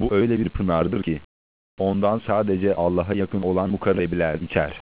Bu öyle bir pınardır ki, ondan sadece Allah'a yakın olan mukarrebiler içer.